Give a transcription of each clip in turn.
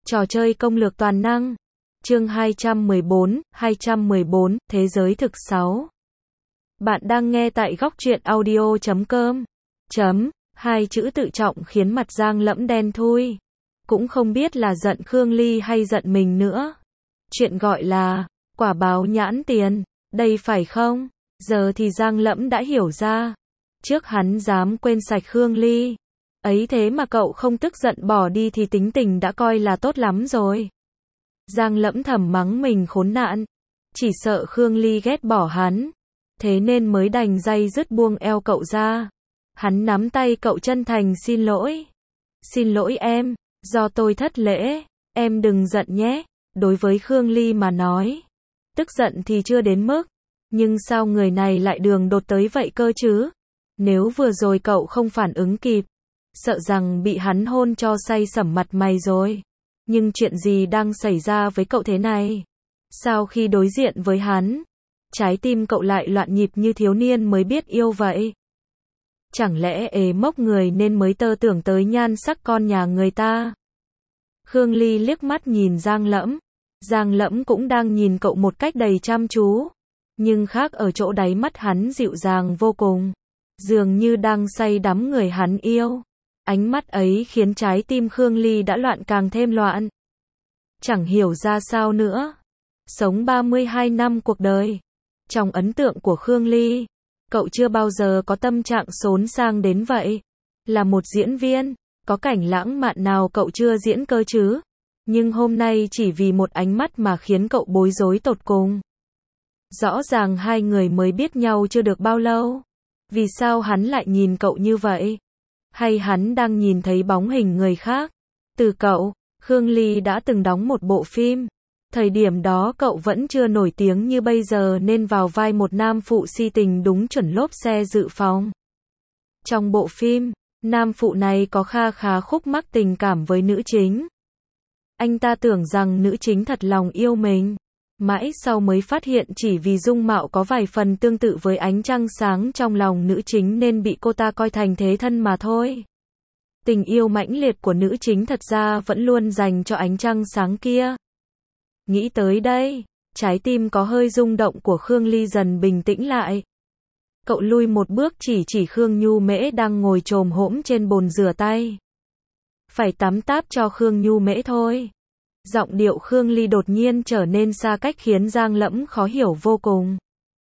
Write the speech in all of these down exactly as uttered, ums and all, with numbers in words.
Trò chơi công lược toàn năng. Chương hai trăm mười bốn, hai trăm mười bốn, Thế giới thực sáu. Bạn đang nghe tại góc truyện audio chấm com. Chấm, hai chữ tự trọng khiến mặt Giang Lẫm đen thui. Cũng không biết là giận Khương Ly hay giận mình nữa. Chuyện gọi là quả báo nhãn tiền, đây phải không? Giờ thì Giang Lẫm đã hiểu ra. Trước hắn dám quên sạch Khương Ly. Ấy thế mà cậu không tức giận bỏ đi thì tính tình đã coi là tốt lắm rồi. Giang Lẫm thầm mắng mình khốn nạn. Chỉ sợ Khương Ly ghét bỏ hắn. Thế nên mới đành day dứt buông eo cậu ra. Hắn nắm tay cậu chân thành xin lỗi. Xin lỗi em, do tôi thất lễ, em đừng giận nhé. Đối với Khương Ly mà nói, tức giận thì chưa đến mức. Nhưng sao người này lại đường đột tới vậy cơ chứ? Nếu vừa rồi cậu không phản ứng kịp, sợ rằng bị hắn hôn cho say sẩm mặt mày rồi. Nhưng chuyện gì đang xảy ra với cậu thế này? Sao khi đối diện với hắn, trái tim cậu lại loạn nhịp như thiếu niên mới biết yêu vậy? Chẳng lẽ ế mốc người nên mới tơ tưởng tới nhan sắc con nhà người ta? Khương Ly liếc mắt nhìn Giang Lẫm. Giang Lẫm cũng đang nhìn cậu một cách đầy chăm chú. Nhưng khác ở chỗ đáy mắt hắn dịu dàng vô cùng. Dường như đang say đắm người hắn yêu. Ánh mắt ấy khiến trái tim Khương Ly đã loạn càng thêm loạn. Chẳng hiểu ra sao nữa. Sống ba mươi hai năm cuộc đời. Trong ấn tượng của Khương Ly, cậu chưa bao giờ có tâm trạng xốn sang đến vậy. Là một diễn viên, có cảnh lãng mạn nào cậu chưa diễn cơ chứ? Nhưng hôm nay chỉ vì một ánh mắt mà khiến cậu bối rối tột cùng. Rõ ràng hai người mới biết nhau chưa được bao lâu. Vì sao hắn lại nhìn cậu như vậy? Hay hắn đang nhìn thấy bóng hình người khác? Từ cậu, Khương Ly đã từng đóng một bộ phim. Thời điểm đó cậu vẫn chưa nổi tiếng như bây giờ nên vào vai một nam phụ si tình đúng chuẩn lốp xe dự phòng. Trong bộ phim, nam phụ này có kha khá khúc mắc tình cảm với nữ chính. Anh ta tưởng rằng nữ chính thật lòng yêu mình. Mãi sau mới phát hiện chỉ vì dung mạo có vài phần tương tự với ánh trăng sáng trong lòng nữ chính nên bị cô ta coi thành thế thân mà thôi. Tình yêu mãnh liệt của nữ chính thật ra vẫn luôn dành cho ánh trăng sáng kia. Nghĩ tới đây, trái tim có hơi rung động của Khương Ly dần bình tĩnh lại. Cậu lui một bước chỉ chỉ Khương Nhu Mễ đang ngồi chồm hổm trên bồn rửa tay. Phải tắm táp cho Khương Nhu Mễ thôi. Giọng điệu Khương Ly đột nhiên trở nên xa cách khiến Giang Lẫm khó hiểu vô cùng.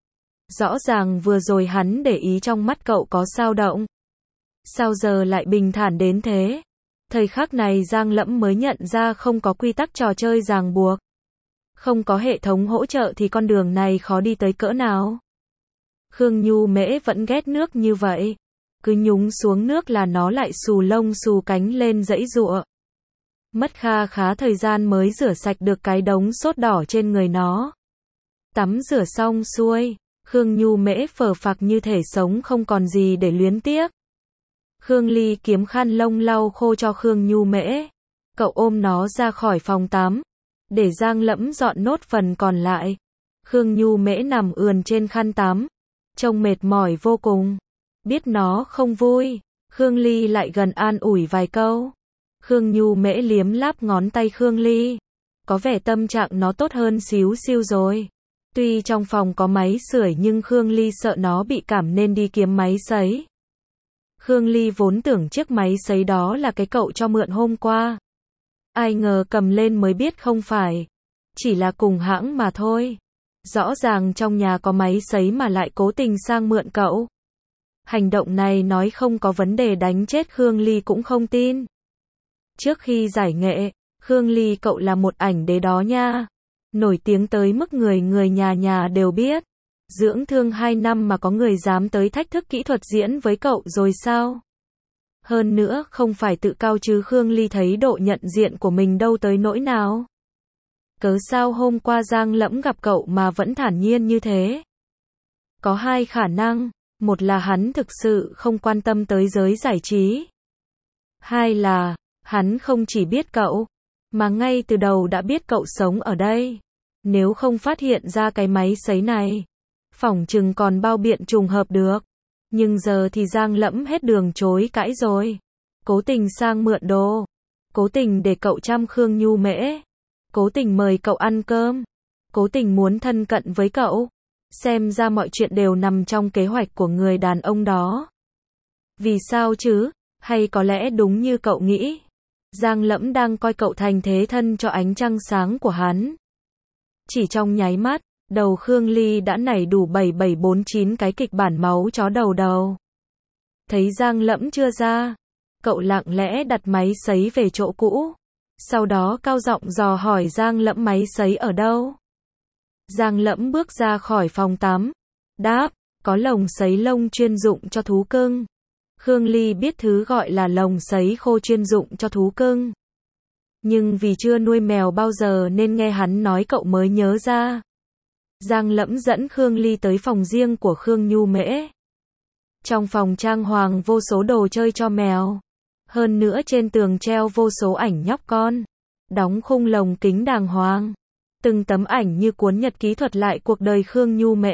Rõ ràng vừa rồi hắn để ý trong mắt cậu có dao động. Sao giờ lại bình thản đến thế? Thời khắc này Giang Lẫm mới nhận ra không có quy tắc trò chơi ràng buộc. Không có hệ thống hỗ trợ thì con đường này khó đi tới cỡ nào. Khương Nhu Mễ vẫn ghét nước như vậy. Cứ nhúng xuống nước là nó lại xù lông xù cánh lên giãy giụa. Mất kha khá thời gian mới rửa sạch được cái đống sốt đỏ trên người nó. Tắm rửa xong xuôi, Khương Nhu Mễ phờ phạc như thể sống không còn gì để luyến tiếc. Khương Ly kiếm khăn lông lau khô cho Khương Nhu Mễ. Cậu ôm nó ra khỏi phòng tắm, để Giang Lẫm dọn nốt phần còn lại. Khương Nhu Mễ nằm ườn trên khăn tắm, trông mệt mỏi vô cùng. Biết nó không vui, Khương Ly lại gần an ủi vài câu. Khương Nhu Mễ liếm láp ngón tay Khương Ly. Có vẻ tâm trạng nó tốt hơn xíu xiu rồi. Tuy trong phòng có máy sưởi nhưng Khương Ly sợ nó bị cảm nên đi kiếm máy sấy. Khương Ly vốn tưởng chiếc máy sấy đó là cái cậu cho mượn hôm qua. Ai ngờ cầm lên mới biết không phải. Chỉ là cùng hãng mà thôi. Rõ ràng trong nhà có máy sấy mà lại cố tình sang mượn cậu. Hành động này nói không có vấn đề đánh chết Khương Ly cũng không tin. Trước khi giải nghệ, Khương Ly cậu là một ảnh đế đó nha. Nổi tiếng tới mức người người nhà nhà đều biết. Dưỡng thương hai năm mà có người dám tới thách thức kỹ thuật diễn với cậu rồi sao? Hơn nữa không phải tự cao chứ Khương Ly thấy độ nhận diện của mình đâu tới nỗi nào. Cớ sao hôm qua Giang Lẫm gặp cậu mà vẫn thản nhiên như thế? Có hai khả năng. Một là hắn thực sự không quan tâm tới giới giải trí. Hai là hắn không chỉ biết cậu, mà ngay từ đầu đã biết cậu sống ở đây. Nếu không phát hiện ra cái máy sấy này, phỏng chừng còn bao biện trùng hợp được. Nhưng giờ thì Giang Lẫm hết đường chối cãi rồi. Cố tình sang mượn đồ. Cố tình để cậu chăm Khương Nhu Mễ. Cố tình mời cậu ăn cơm. Cố tình muốn thân cận với cậu. Xem ra mọi chuyện đều nằm trong kế hoạch của người đàn ông đó. Vì sao chứ? Hay có lẽ đúng như cậu nghĩ. Giang Lẫm đang coi cậu thành thế thân cho ánh trăng sáng của hắn. Chỉ trong nháy mắt, đầu Khương Ly đã nảy đủ bảy bảy bốn chín cái kịch bản máu chó đầu đầu. Thấy Giang Lẫm chưa ra, cậu lặng lẽ đặt máy sấy về chỗ cũ. Sau đó cao giọng dò hỏi Giang Lẫm máy sấy ở đâu. Giang Lẫm bước ra khỏi phòng tắm. Đáp, có lồng sấy lông chuyên dụng cho thú cưng. Khương Ly biết thứ gọi là lồng sấy khô chuyên dụng cho thú cưng. Nhưng vì chưa nuôi mèo bao giờ nên nghe hắn nói cậu mới nhớ ra. Giang Lẫm dẫn Khương Ly tới phòng riêng của Khương Nhu Mễ. Trong phòng trang hoàng vô số đồ chơi cho mèo. Hơn nữa trên tường treo vô số ảnh nhóc con. Đóng khung lồng kính đàng hoàng. Từng tấm ảnh như cuốn nhật ký thuật lại cuộc đời Khương Nhu Mễ.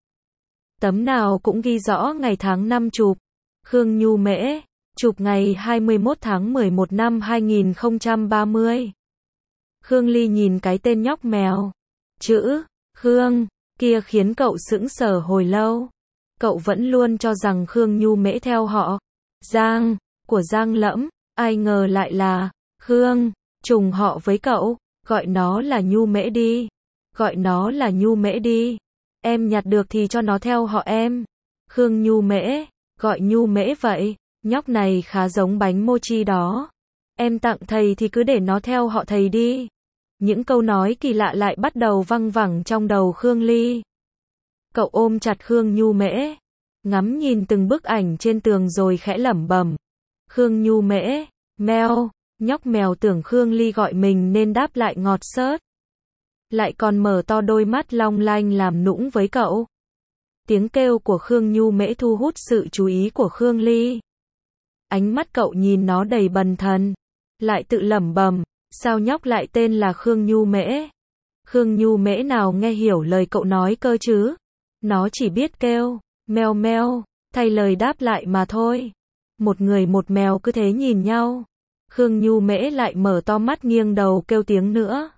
Tấm nào cũng ghi rõ ngày tháng năm chụp. Khương Nhu Mễ, chụp ngày hai mươi mốt tháng mười một năm hai nghìn không trăm ba mươi. Khương Ly nhìn cái tên nhóc mèo. Chữ Khương kia khiến cậu sững sờ hồi lâu. Cậu vẫn luôn cho rằng Khương Nhu Mễ theo họ Giang của Giang Lẫm, ai ngờ lại là Khương, trùng họ với cậu. Gọi nó là Nhu Mễ đi. Gọi nó là Nhu Mễ đi. Em nhặt được thì cho nó theo họ em. Khương Nhu Mễ, gọi Nhu Mễ vậy. Nhóc này khá giống bánh mochi đó. Em tặng thầy thì cứ để nó theo họ thầy đi. Những câu nói kỳ lạ lại bắt đầu văng vẳng trong đầu Khương Ly. Cậu ôm chặt Khương Nhu Mễ, ngắm nhìn từng bức ảnh trên tường rồi khẽ lẩm bẩm. Khương Nhu Mễ, mèo. Nhóc mèo tưởng Khương Ly gọi mình nên đáp lại ngọt xớt. Lại còn mở to đôi mắt long lanh làm nũng với cậu. Tiếng kêu của Khương Nhu Mễ thu hút sự chú ý của Khương Ly. Ánh mắt cậu nhìn nó đầy bần thần. Lại tự lẩm bẩm, sao nhóc lại tên là Khương Nhu Mễ? Khương Nhu Mễ nào nghe hiểu lời cậu nói cơ chứ? Nó chỉ biết kêu, meo meo, thay lời đáp lại mà thôi. Một người một mèo cứ thế nhìn nhau. Khương Nhu Mễ lại mở to mắt nghiêng đầu kêu tiếng nữa.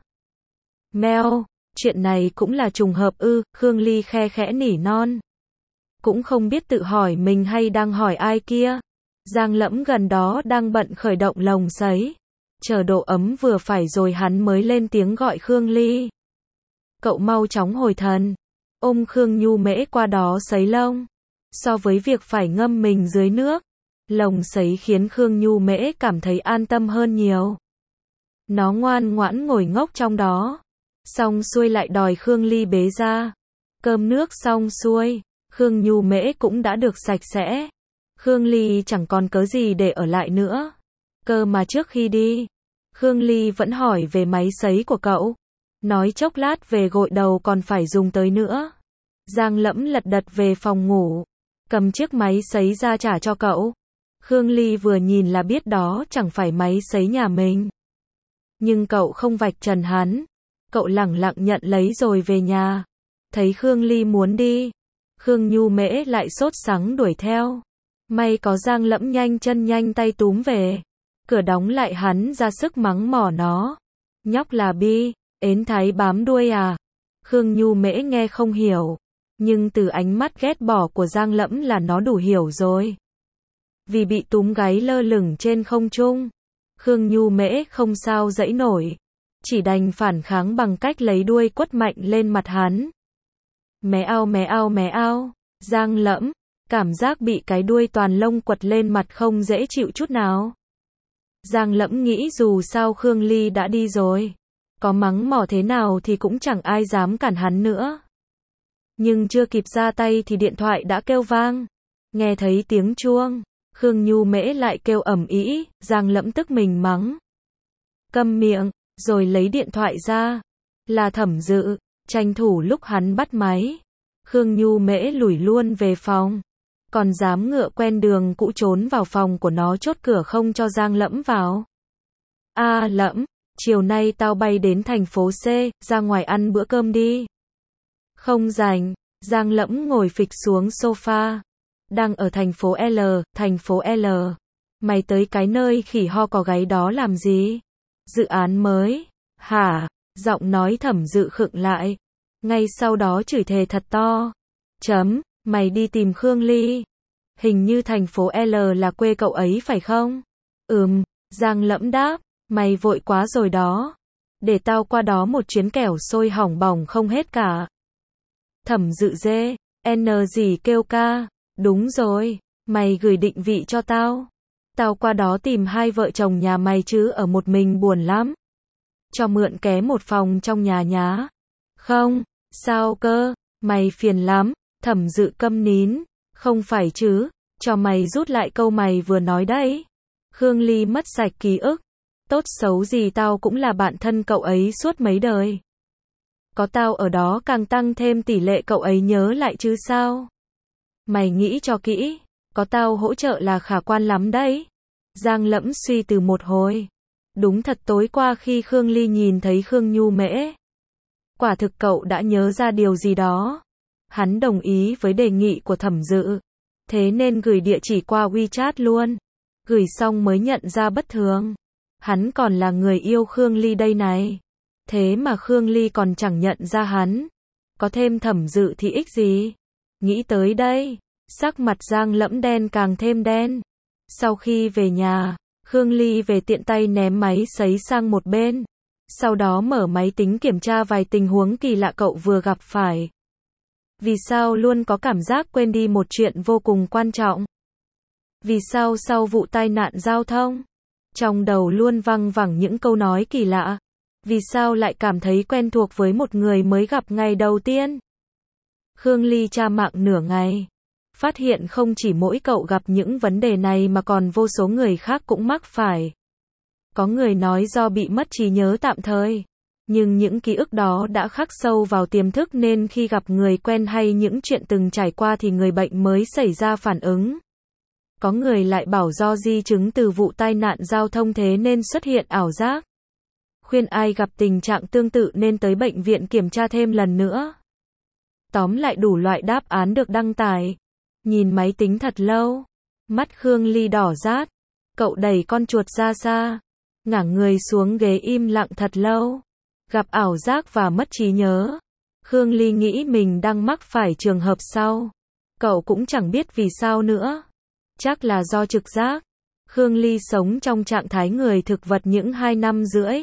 Meo, chuyện này cũng là trùng hợp ư? Khương Ly khe khẽ nỉ non. Cũng không biết tự hỏi mình hay đang hỏi ai kia. Giang Lẫm gần đó đang bận khởi động lồng sấy. Chờ độ ấm vừa phải rồi hắn mới lên tiếng gọi Khương Ly. Cậu mau chóng hồi thần. Ôm Khương Nhu Mễ qua đó sấy lông. So với việc phải ngâm mình dưới nước, lồng sấy khiến Khương Nhu Mễ cảm thấy an tâm hơn nhiều. Nó ngoan ngoãn ngồi ngốc trong đó. Xong xuôi lại đòi Khương Ly bế ra. Cơm nước xong xuôi, Khương Nhu Mễ cũng đã được sạch sẽ. Khương Ly chẳng còn cớ gì để ở lại nữa. Cơ mà trước khi đi, Khương Ly vẫn hỏi về máy sấy của cậu. Nói chốc lát về gội đầu còn phải dùng tới nữa. Giang Lẫm lật đật về phòng ngủ, cầm chiếc máy sấy ra trả cho cậu. Khương Ly vừa nhìn là biết đó chẳng phải máy sấy nhà mình. Nhưng cậu không vạch trần hắn. Cậu lẳng lặng nhận lấy rồi về nhà. Thấy Khương Ly muốn đi, Khương Nhu Mễ lại sốt sắng đuổi theo. May có Giang Lẫm nhanh chân nhanh tay túm về. Cửa đóng lại hắn ra sức mắng mỏ nó. Nhóc là bi, ến thái bám đuôi à? Khương Nhu Mễ nghe không hiểu. Nhưng từ ánh mắt ghét bỏ của Giang Lẫm là nó đủ hiểu rồi. Vì bị túm gáy lơ lửng trên không trung, Khương Nhu Mễ không sao dãy nổi. Chỉ đành phản kháng bằng cách lấy đuôi quất mạnh lên mặt hắn. Mé ao mé ao mé ao. Giang Lẫm, cảm giác bị cái đuôi toàn lông quật lên mặt không dễ chịu chút nào. Giang Lẫm nghĩ dù sao Khương Ly đã đi rồi. Có mắng mỏ thế nào thì cũng chẳng ai dám cản hắn nữa. Nhưng chưa kịp ra tay thì điện thoại đã kêu vang. Nghe thấy tiếng chuông, Khương Nhu Mễ lại kêu ầm ĩ. Giang Lẫm tức mình mắng. Câm miệng, rồi lấy điện thoại ra. Là Thẩm Dự. Tranh thủ lúc hắn bắt máy, Khương Nhu Mễ lủi luôn về phòng. Còn dám ngựa quen đường cũ trốn vào phòng của nó chốt cửa không cho Giang Lẫm vào. A à, Lẫm, chiều nay tao bay đến thành phố C, ra ngoài ăn bữa cơm đi. Không rảnh. Giang Lẫm ngồi phịch xuống sofa. Đang ở thành phố L, thành phố L. Mày tới cái nơi khỉ ho có gáy đó làm gì? Dự án mới. Hả? Giọng nói Thẩm Dự khựng lại. Ngay sau đó chửi thề thật to. Chấm, mày đi tìm Khương Ly. Hình như thành phố L là quê cậu ấy phải không? Ừm, Giang Lẫm đáp. Mày vội quá rồi đó. Để tao qua đó một chuyến kẻo sôi hỏng bỏng không hết cả. Thẩm Dự dê. N gì kêu ca. Đúng rồi. Mày gửi định vị cho tao. Tao qua đó tìm hai vợ chồng nhà mày chứ ở một mình buồn lắm. Cho mượn ké một phòng trong nhà nhá. Không, sao cơ, mày phiền lắm. Thẩm Dự câm nín. Không phải chứ, cho mày rút lại câu mày vừa nói đấy. Khương Ly mất sạch ký ức. Tốt xấu gì tao cũng là bạn thân cậu ấy suốt mấy đời. Có tao ở đó càng tăng thêm tỷ lệ cậu ấy nhớ lại chứ sao. Mày nghĩ cho kỹ, có tao hỗ trợ là khả quan lắm đấy. Giang Lẫm suy từ một hồi. Đúng thật tối qua khi Khương Ly nhìn thấy Khương Nhu Mễ. Quả thực cậu đã nhớ ra điều gì đó. Hắn đồng ý với đề nghị của Thẩm Dự. Thế nên gửi địa chỉ qua WeChat luôn. Gửi xong mới nhận ra bất thường. Hắn còn là người yêu Khương Ly đây này. Thế mà Khương Ly còn chẳng nhận ra hắn. Có thêm Thẩm Dự thì ích gì? Nghĩ tới đây, sắc mặt Giang Lẫm đen càng thêm đen. Sau khi về nhà, Khương Ly về tiện tay ném máy sấy sang một bên. Sau đó mở máy tính kiểm tra vài tình huống kỳ lạ cậu vừa gặp phải. Vì sao luôn có cảm giác quên đi một chuyện vô cùng quan trọng? Vì sao sau vụ tai nạn giao thông, trong đầu luôn văng vẳng những câu nói kỳ lạ? Vì sao lại cảm thấy quen thuộc với một người mới gặp ngày đầu tiên? Khương Ly tra mạng nửa ngày. Phát hiện không chỉ mỗi cậu gặp những vấn đề này mà còn vô số người khác cũng mắc phải. Có người nói do bị mất trí nhớ tạm thời. Nhưng những ký ức đó đã khắc sâu vào tiềm thức nên khi gặp người quen hay những chuyện từng trải qua thì người bệnh mới xảy ra phản ứng. Có người lại bảo do di chứng từ vụ tai nạn giao thông thế nên xuất hiện ảo giác. Khuyên ai gặp tình trạng tương tự nên tới bệnh viện kiểm tra thêm lần nữa. Tóm lại đủ loại đáp án được đăng tải. Nhìn máy tính thật lâu. Mắt Khương Ly đỏ rát. Cậu đẩy con chuột ra xa. Ngả người xuống ghế im lặng thật lâu. Gặp ảo giác và mất trí nhớ. Khương Ly nghĩ mình đang mắc phải trường hợp sau. Cậu cũng chẳng biết vì sao nữa. Chắc là do trực giác. Khương Ly sống trong trạng thái người thực vật những hai năm rưỡi.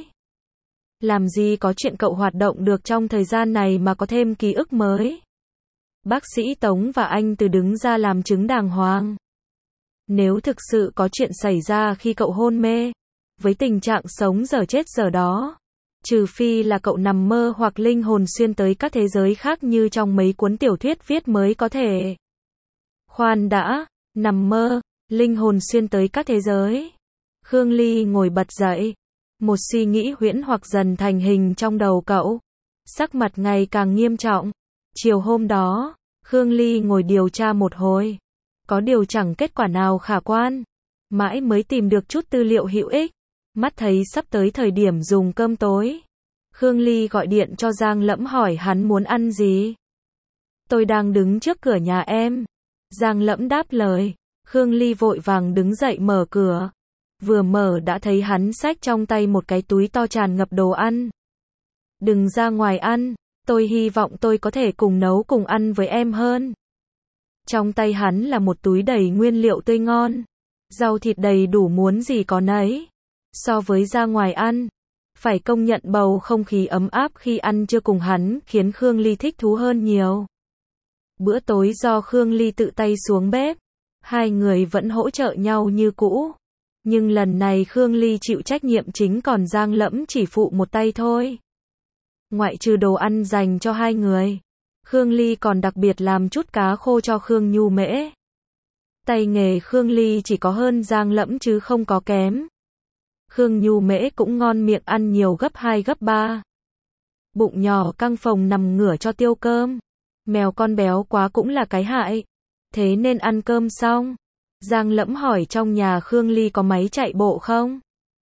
Làm gì có chuyện cậu hoạt động được trong thời gian này mà có thêm ký ức mới. Bác sĩ Tống và anh Từ đứng ra làm chứng đàng hoàng. Nếu thực sự có chuyện xảy ra khi cậu hôn mê, với tình trạng sống dở chết dở đó, trừ phi là cậu nằm mơ hoặc linh hồn xuyên tới các thế giới khác như trong mấy cuốn tiểu thuyết viết mới có thể. Khoan đã, nằm mơ, linh hồn xuyên tới các thế giới. Khương Ly ngồi bật dậy. Một suy nghĩ huyễn hoặc dần thành hình trong đầu cậu. Sắc mặt ngày càng nghiêm trọng. Chiều hôm đó, Khương Ly ngồi điều tra một hồi. Có điều chẳng kết quả nào khả quan. Mãi mới tìm được chút tư liệu hữu ích. Mắt thấy sắp tới thời điểm dùng cơm tối. Khương Ly gọi điện cho Giang Lẫm hỏi hắn muốn ăn gì. Tôi đang đứng trước cửa nhà em. Giang Lẫm đáp lời. Khương Ly vội vàng đứng dậy mở cửa. Vừa mở đã thấy hắn xách trong tay một cái túi to tràn ngập đồ ăn. Đừng ra ngoài ăn. Tôi hy vọng tôi có thể cùng nấu cùng ăn với em hơn. Trong tay hắn là một túi đầy nguyên liệu tươi ngon. Rau thịt đầy đủ muốn gì có nấy. So với ra ngoài ăn, phải công nhận bầu không khí ấm áp khi ăn trưa cùng hắn khiến Khương Ly thích thú hơn nhiều. Bữa tối do Khương Ly tự tay xuống bếp. Hai người vẫn hỗ trợ nhau như cũ. Nhưng lần này Khương Ly chịu trách nhiệm chính còn Giang Lẫm chỉ phụ một tay thôi. Ngoại trừ đồ ăn dành cho hai người, Khương Ly còn đặc biệt làm chút cá khô cho Khương Nhu Mễ. Tay nghề Khương Ly chỉ có hơn Giang Lẫm chứ không có kém. Khương Nhu Mễ cũng ngon miệng ăn nhiều gấp hai gấp ba. Bụng nhỏ căng phồng nằm ngửa cho tiêu cơm. Mèo con béo quá cũng là cái hại. Thế nên ăn cơm xong, Giang Lẫm hỏi trong nhà Khương Ly có máy chạy bộ không?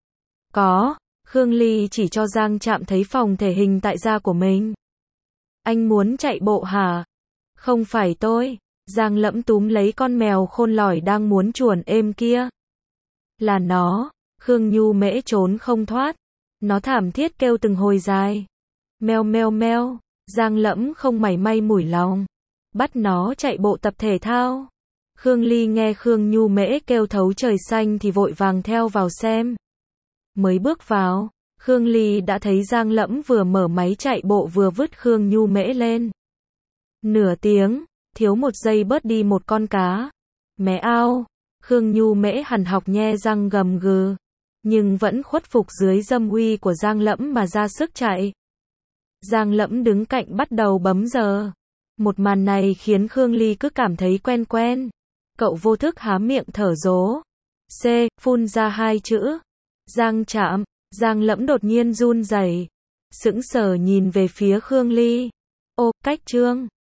Có. Khương Ly chỉ cho Giang chạm thấy phòng thể hình tại gia của mình. Anh muốn chạy bộ hả? Không phải tôi. Giang Lẫm túm lấy con mèo khôn lỏi đang muốn chuồn êm kia. Là nó. Khương Nhu Mễ trốn không thoát. Nó thảm thiết kêu từng hồi dài. Meo meo meo. Giang Lẫm không mảy may mủi lòng. Bắt nó chạy bộ tập thể thao. Khương Ly nghe Khương Nhu Mễ kêu thấu trời xanh thì vội vàng theo vào xem. Mới bước vào, Khương Ly đã thấy Giang Lẫm vừa mở máy chạy bộ vừa vứt Khương Nhu Mễ lên. Nửa tiếng, thiếu một giây bớt đi một con cá. Mé ao, Khương Nhu Mễ hằn học nhe răng gầm gừ, nhưng vẫn khuất phục dưới dâm uy của Giang Lẫm mà ra sức chạy. Giang Lẫm đứng cạnh bắt đầu bấm giờ. Một màn này khiến Khương Ly cứ cảm thấy quen quen. Cậu vô thức há miệng thở dố. C, phun ra hai chữ. Giang Trạm. Giang Lẫm đột nhiên run rẩy, sững sờ nhìn về phía Khương Ly. Ô, cách Trương.